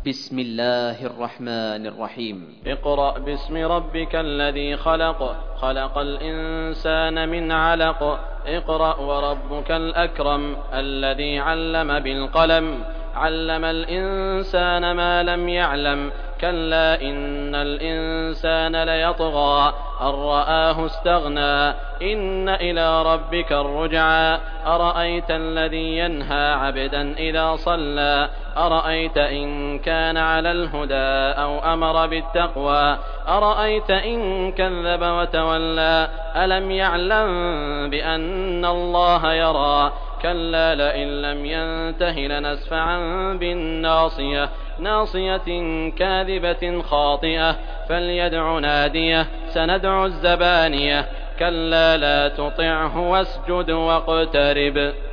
بسم الله الرحمن الرحيم. اقرأ باسم ربك الذي خلق، خلق الإنسان من علق. اقرأ وربك الأكرم الذي علم بالقلم، علم الإنسان ما لم يعلم. كلا إن الإنسان ليطغى أن رآه استغنى، إن إلى ربك الرجعى. أرأيت الذي ينهى عبدا إذا صلى، أرأيت إن كان على الهدى أو أمر بالتقوى، أرأيت إن كذب وتولى. ألم يعلم بأن الله يرى، كلا لئن لم ينته لنسفعا بالناصية، ناصية كاذبة خاطئة. فليدع ناديه، سندع الزبانية. كلا لا تطعه واسجد واقترب.